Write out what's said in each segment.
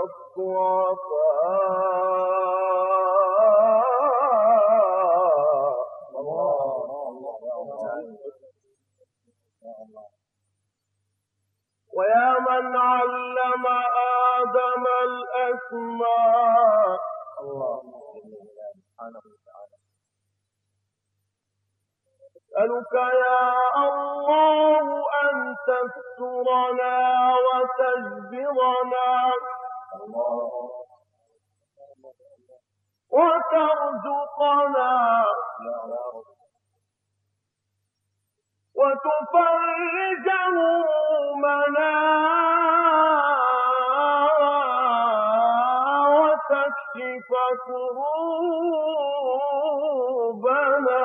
ويا من علم آدم الأسماء أسألك يا الله أن تسترنا وتجبرنا وترزقنا وتفرج همومنا وتكشف كروبنا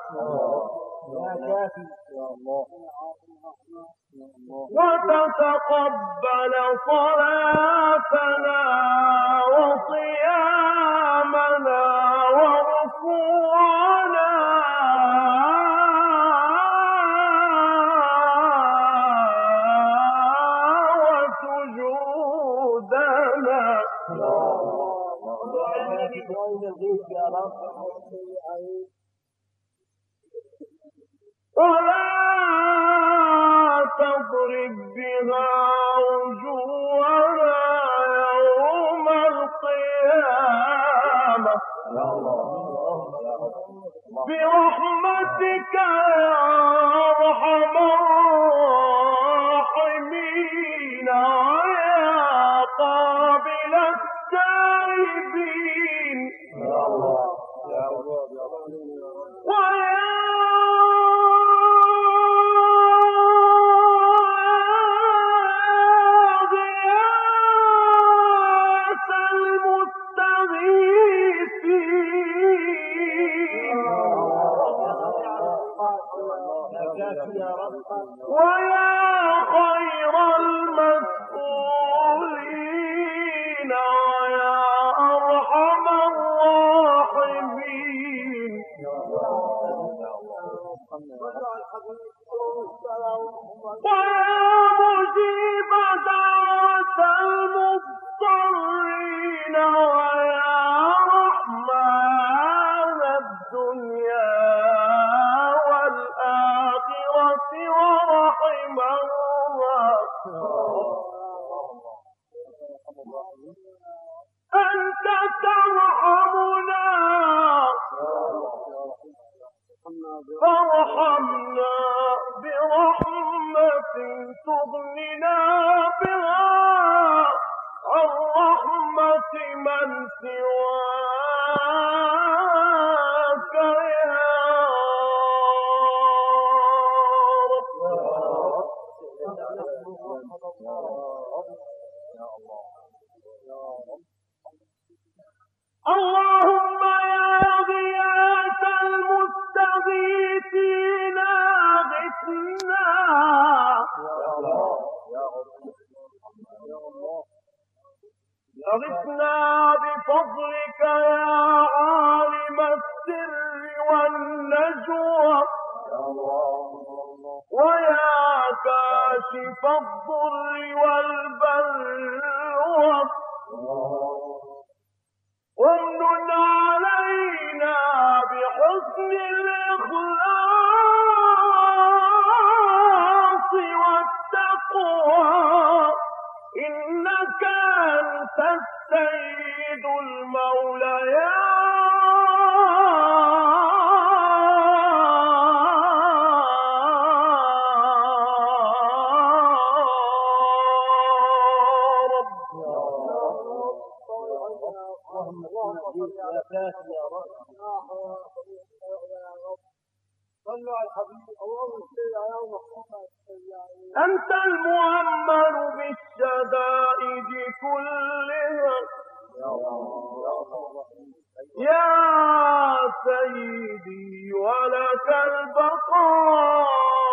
وتتقبل صلاتنا وصيامنا وركوعنا وسجودنا ولا تضرب بها وجوهنا يوم القيامة برحمتك يا أرحم الراحمين ويا قابل التائبين ويا خير المسؤولين ويا أرحم الراحمين ويا مجيب دعوة المضطرين ويا رحمن الدنيا ورحم الله أنت ترحمنا فارحمنا برحمة تغننا بها عن رحمة من سواك يا اللهم يا غياث المستغيثين أغثنا أغثنا بفضلك يا عالم السر والنجوى ويا كاشف الضر والبلوى وامنن علينا بحسن الإخلاص والتقوى إنك أنت السيد المولى يا أنت المؤمن بالشدائد كلها يا سيدي ولك البقاء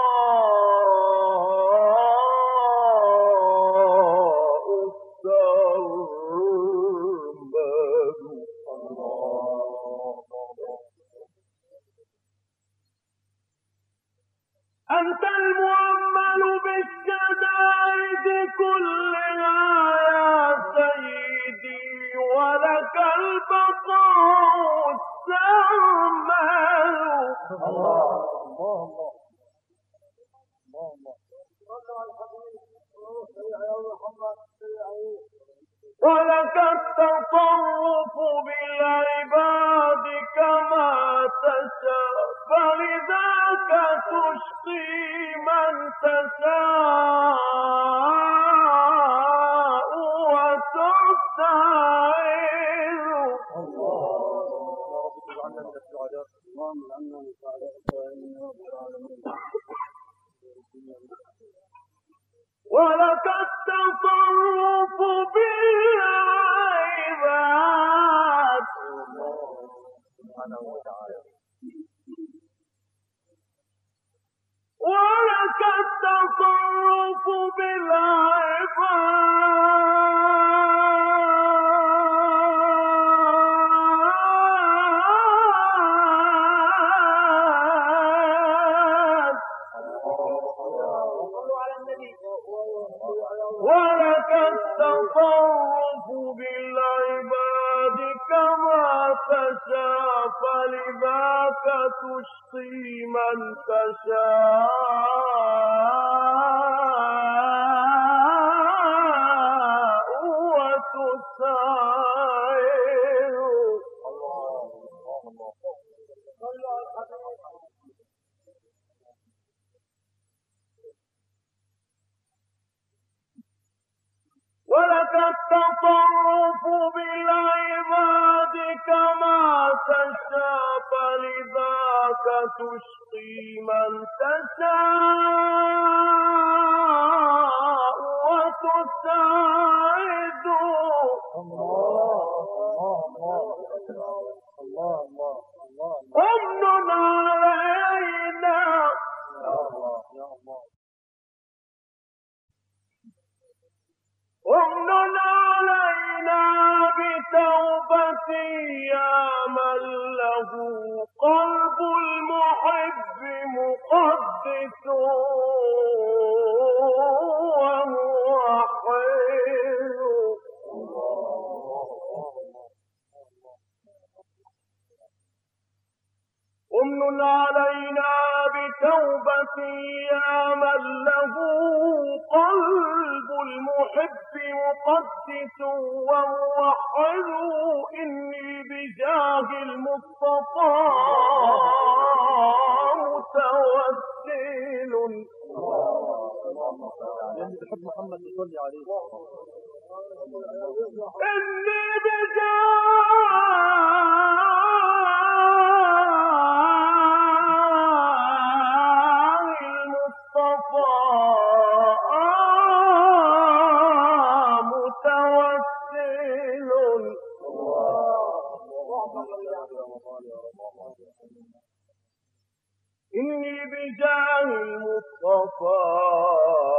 أنت المؤمن بالشدائد كلها يا سيدي ولك التصرف بالعباد كما تشاء فلذاك تشقي من تشاء وتستعيذ ولك التصرف بالعباد ولك التصرف بالعباد ولك التصرف بالعباد كما تشاء فلذاك تشقي من تشاء وتسعد ولك التصرف بالعباد كما تشاء فلذاك تشقي من تشاء وتسعد امن علينا امن علينا بتوبة يا من له قلب المحب مقدس وموحد امن علينا بتوبة يا من له قلب المحب مقدس وموحد إني بجاه المصطفى متوسل بحب محمد يصلي عليه إني بجاه إني بجاه المصطفى